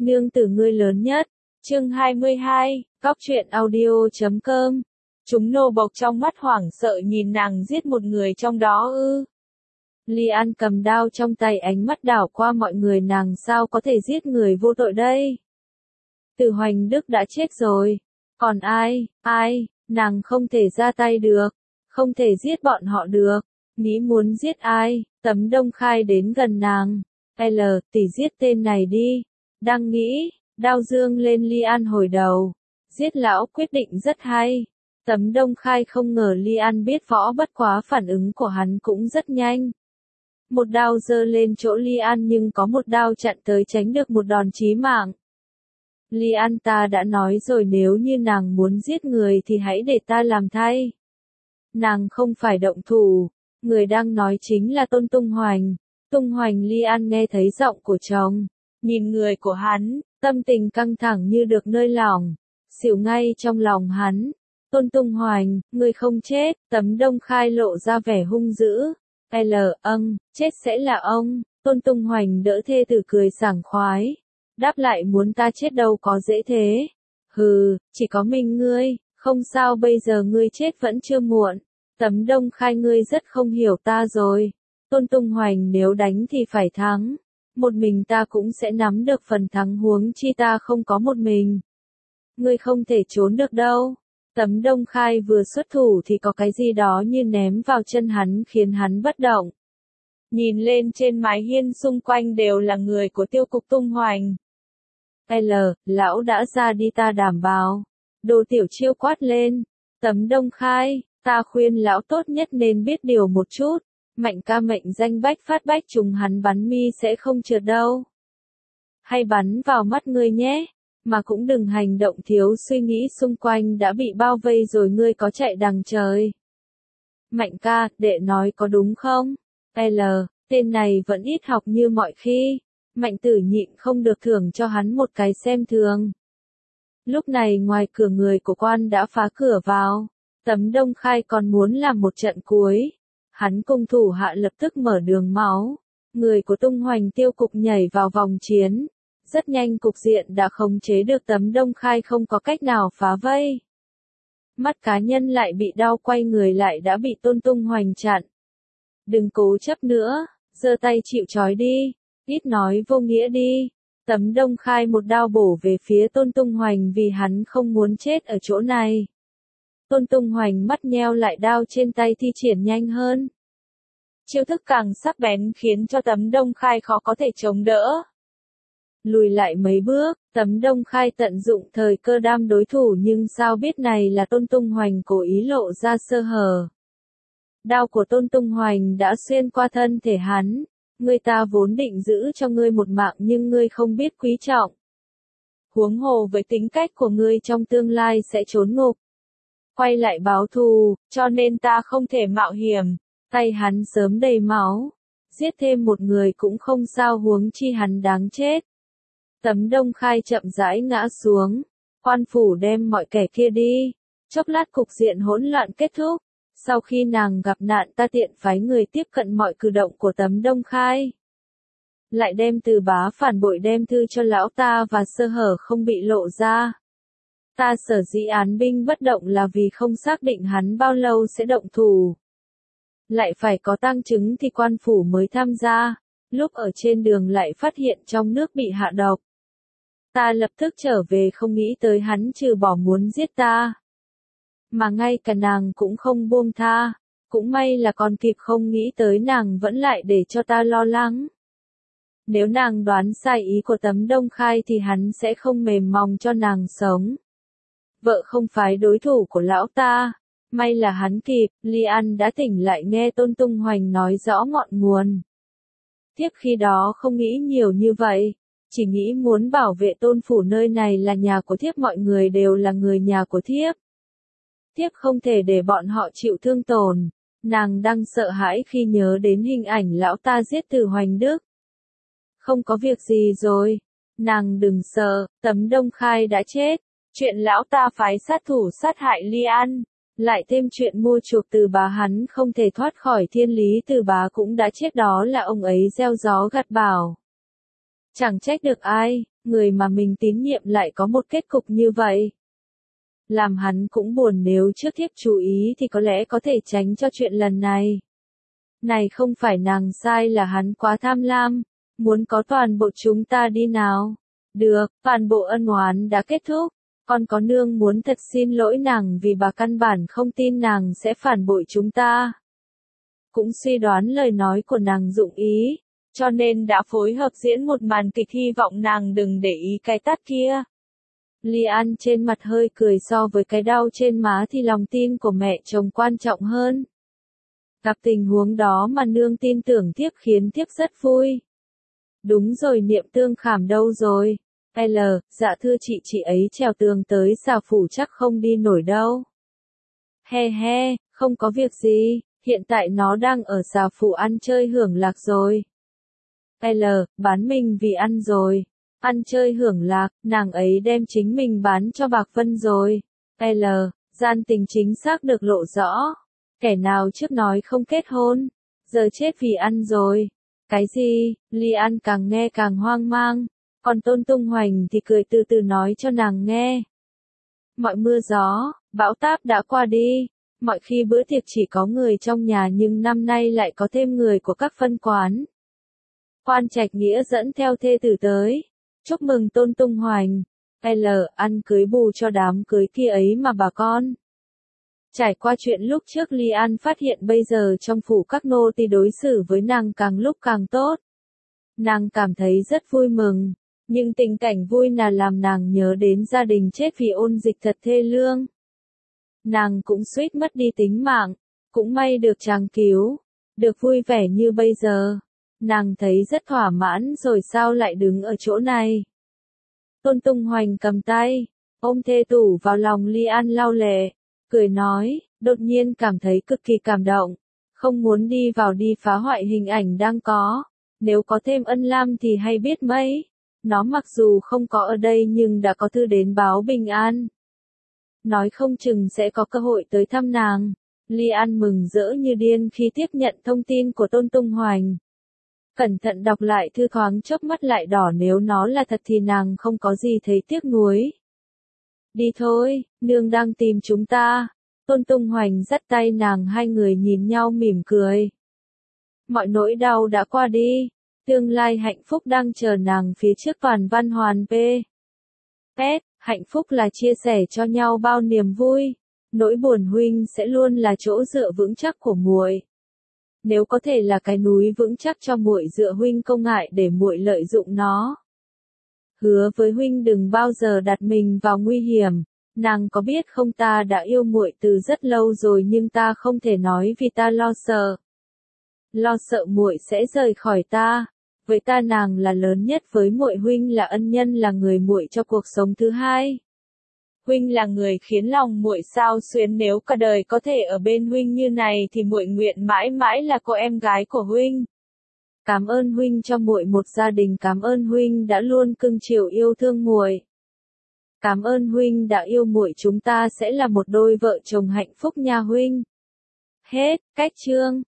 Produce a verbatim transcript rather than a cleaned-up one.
Nương tử ngươi lớn nhất. Chương hai mươi hai, Cóc truyện audio chấm com. Chúng nô bộc trong mắt hoảng sợ nhìn nàng giết một người trong đó ư. Ly An cầm đao trong tay, ánh mắt đảo qua mọi người, nàng sao có thể giết người vô tội đây? Từ Hoành Đức đã chết rồi. Còn ai, ai, nàng không thể ra tay được. Không thể giết bọn họ được. Nghĩ muốn giết ai, Tấm Đông Khai đến gần nàng. L, tỷ giết tên này đi. Đang nghĩ, đao dương lên Ly An hồi đầu. Giết lão quyết định rất hay. Tấm Đông Khai không ngờ Ly An biết võ, bất quá phản ứng của hắn cũng rất nhanh. Một đao giơ lên chỗ Ly An, nhưng có một đao chặn tới, tránh được một đòn chí mạng. Ly An, ta đã nói rồi, nếu như nàng muốn giết người thì hãy để ta làm thay. Nàng không phải động thủ. Người đang nói chính là Tôn Tung Hoành. Tung Hoành. Ly An nghe thấy giọng của chồng. Nhìn người của hắn, tâm tình căng thẳng như được nơi lỏng. Xỉu ngay trong lòng hắn. Tôn Tung Hoành, ngươi không chết. Tấm Đông Khai lộ ra vẻ hung dữ. L, âng, chết sẽ là ông. Tôn Tung Hoành đỡ thê tử cười sảng khoái. Đáp lại, muốn ta chết đâu có dễ thế. Hừ, chỉ có mình ngươi, không sao, bây giờ ngươi chết vẫn chưa muộn. Tấm Đông Khai, ngươi rất không hiểu ta rồi. Tôn Tung Hoành, nếu đánh thì phải thắng. Một mình ta cũng sẽ nắm được phần thắng, huống chi ta không có một mình. Ngươi không thể trốn được đâu. Tấm Đông Khai vừa xuất thủ thì có cái gì đó như ném vào chân hắn, khiến hắn bất động. Nhìn lên trên mái hiên xung quanh đều là người của tiêu cục Tung Hoành. L, lão đã ra đi, ta đảm bảo. Đồ Tiểu Chiêu quát lên. Tấm Đông Khai, ta khuyên lão tốt nhất nên biết điều một chút. Mạnh ca mệnh danh bách phát bách trùng, hắn bắn mi sẽ không trượt đâu. Hay bắn vào mắt ngươi nhé. Mà cũng đừng hành động thiếu suy nghĩ, xung quanh đã bị bao vây rồi, ngươi có chạy đằng trời. Mạnh ca, đệ nói có đúng không? L, tên này vẫn ít học như mọi khi. Mạnh tử nhịn không được thưởng cho hắn một cái xem thường. Lúc này ngoài cửa người của quan đã phá cửa vào. Tấm Đông Khai còn muốn làm một trận cuối. Hắn cùng thủ hạ lập tức mở đường máu. Người của Tung Hoành tiêu cục nhảy vào vòng chiến. Rất nhanh cục diện đã khống chế được, Tấm Đông Khai không có cách nào phá vây. Mắt cá nhân lại bị đau, quay người lại đã bị Tôn Tung Hoành chặn. Đừng cố chấp nữa, giơ tay chịu trói đi, ít nói vô nghĩa đi. Tấm Đông Khai một đao bổ về phía Tôn Tung Hoành vì hắn không muốn chết ở chỗ này. Tôn Tung Hoành mắt nheo lại, đao trên tay thi triển nhanh hơn. Chiêu thức càng sắc bén khiến cho Tấm Đông Khai khó có thể chống đỡ. Lùi lại mấy bước, Tấm Đông Khai tận dụng thời cơ đam đối thủ, nhưng sao biết này là Tôn Tung Hoành cố ý lộ ra sơ hở. Đao của Tôn Tung Hoành đã xuyên qua thân thể hắn. Người ta vốn định giữ cho ngươi một mạng, nhưng ngươi không biết quý trọng. Huống hồ với tính cách của ngươi, trong tương lai sẽ trốn ngục. Quay lại báo thù, cho nên ta không thể mạo hiểm. Tay hắn sớm đầy máu. Giết thêm một người cũng không sao, huống chi hắn đáng chết. Tấm Đông Khai chậm rãi ngã xuống. Quan phủ đem mọi kẻ kia đi. Chốc lát cục diện hỗn loạn kết thúc. Sau khi nàng gặp nạn, ta tiện phái người tiếp cận mọi cử động của Tấm Đông Khai. Lại đem Từ Bá phản bội đem thư cho lão ta và sơ hở không bị lộ ra. Ta sở dĩ án binh bất động là vì không xác định hắn bao lâu sẽ động thủ. Lại phải có tang chứng thì quan phủ mới tham gia. Lúc ở trên đường lại phát hiện trong nước bị hạ độc. Ta lập tức trở về, không nghĩ tới hắn trừ bỏ muốn giết ta. Mà ngay cả nàng cũng không buông tha. Cũng may là còn kịp, không nghĩ tới nàng vẫn lại để cho ta lo lắng. Nếu nàng đoán sai ý của Tấm Đông Khai thì hắn sẽ không mềm mlòng cho nàng sống. Vợ không phải đối thủ của lão ta. May là hắn kịp. Ly An đã tỉnh lại nghe Tôn Tung Hoành nói rõ ngọn nguồn. Thiếp khi đó không nghĩ nhiều như vậy. Chỉ nghĩ muốn bảo vệ Tôn phủ, nơi này là nhà của thiếp, mọi người đều là người nhà của thiếp. Thiếp không thể để bọn họ chịu thương tổn. Nàng đang sợ hãi khi nhớ đến hình ảnh lão ta giết Từ Hoành Đức. Không có việc gì rồi. Nàng đừng sợ, Tấm Đông Khai đã chết. Chuyện lão ta phái sát thủ sát hại Ly An. Lại thêm chuyện mua chuộc Từ Bá, hắn không thể thoát khỏi thiên lý. Từ Bá cũng đã chết, đó là ông ấy gieo gió gặt bão. Chẳng trách được ai, người mà mình tín nhiệm lại có một kết cục như vậy. Làm hắn cũng buồn, nếu trước thiếp chú ý thì có lẽ có thể tránh cho chuyện lần này. Này không phải nàng sai, là hắn quá tham lam, muốn có toàn bộ chúng ta đi nào. Được, toàn bộ ân oán đã kết thúc. Con có nương muốn thật xin lỗi nàng vì bà căn bản không tin nàng sẽ phản bội chúng ta. Cũng suy đoán lời nói của nàng dụng ý, cho nên đã phối hợp diễn một màn kịch hy vọng nàng đừng để ý cái tát kia. Ly An trên mặt hơi cười, so với cái đau trên má thì lòng tin của mẹ chồng quan trọng hơn. Gặp tình huống đó mà nương tin tưởng thiếp khiến thiếp rất vui. Đúng rồi, Niệm Tương Khảm đâu rồi? L, dạ thưa chị, chị ấy trèo tường tới Xà Phủ chắc không đi nổi đâu. He he, không có việc gì, hiện tại nó đang ở Xà Phủ ăn chơi hưởng lạc rồi. L, bán mình vì ăn rồi. Ăn chơi hưởng lạc, nàng ấy đem chính mình bán cho Bạc Vân rồi. L, gian tình chính xác được lộ rõ. Kẻ nào trước nói không kết hôn, giờ chết vì ăn rồi. Cái gì? Ly An càng nghe càng hoang mang, còn Tôn Tung Hoành thì cười từ từ nói cho nàng nghe. Mọi mưa gió, bão táp đã qua đi, mọi khi bữa tiệc chỉ có người trong nhà nhưng năm nay lại có thêm người của các phân quán. Quan Trạch Nghĩa dẫn theo thê tử tới, chúc mừng Tôn Tung Hoành. L, ăn cưới bù cho đám cưới kia ấy mà bà con. Trải qua chuyện lúc trước, Ly An phát hiện bây giờ trong phủ các nô tỳ đối xử với nàng càng lúc càng tốt. Nàng cảm thấy rất vui mừng, nhưng tình cảnh vui là làm nàng nhớ đến gia đình chết vì ôn dịch thật thê lương. Nàng cũng suýt mất đi tính mạng, cũng may được chàng cứu, được vui vẻ như bây giờ. Nàng thấy rất thỏa mãn rồi, sao lại đứng ở chỗ này. Tôn Tung Hoành cầm tay, ôm thê tủ vào lòng Ly An lau lệ, cười nói, đột nhiên cảm thấy cực kỳ cảm động, không muốn đi vào đi phá hoại hình ảnh đang có, nếu có thêm Ân Lam thì hay biết mấy, nó mặc dù không có ở đây nhưng đã có thư đến báo bình an. Nói không chừng sẽ có cơ hội tới thăm nàng. Ly An mừng rỡ như điên khi tiếp nhận thông tin của Tôn Tung Hoành. Cẩn thận đọc lại thư, thoáng chốc mắt lại đỏ, nếu nó là thật thì nàng không có gì thấy tiếc nuối. Đi thôi, nương đang tìm chúng ta. Tôn Tung Hoành dắt tay nàng, hai người nhìn nhau mỉm cười. Mọi nỗi đau đã qua đi, tương lai hạnh phúc đang chờ nàng phía trước. Toàn văn hoàn p. Pet, hạnh phúc là chia sẻ cho nhau bao niềm vui, nỗi buồn huynh sẽ luôn là chỗ dựa vững chắc của muội. Nếu có thể là cái núi vững chắc cho muội dựa, huynh không ngại để muội lợi dụng nó. Hứa với huynh đừng bao giờ đặt mình vào nguy hiểm. Nàng có biết không, ta đã yêu muội từ rất lâu rồi nhưng ta không thể nói vì ta lo sợ. Lo sợ muội sẽ rời khỏi ta. Với ta nàng là lớn nhất, với muội huynh là ân nhân, là người muội cho cuộc sống thứ hai. Huynh là người khiến lòng muội xao xuyến, nếu cả đời có thể ở bên huynh như này thì muội nguyện mãi mãi là cô em gái của huynh. Cảm ơn huynh cho muội một gia đình, cảm ơn huynh đã luôn cưng chiều yêu thương muội. Cảm ơn huynh đã yêu muội, chúng ta sẽ là một đôi vợ chồng hạnh phúc nha huynh. Hết, cách chương.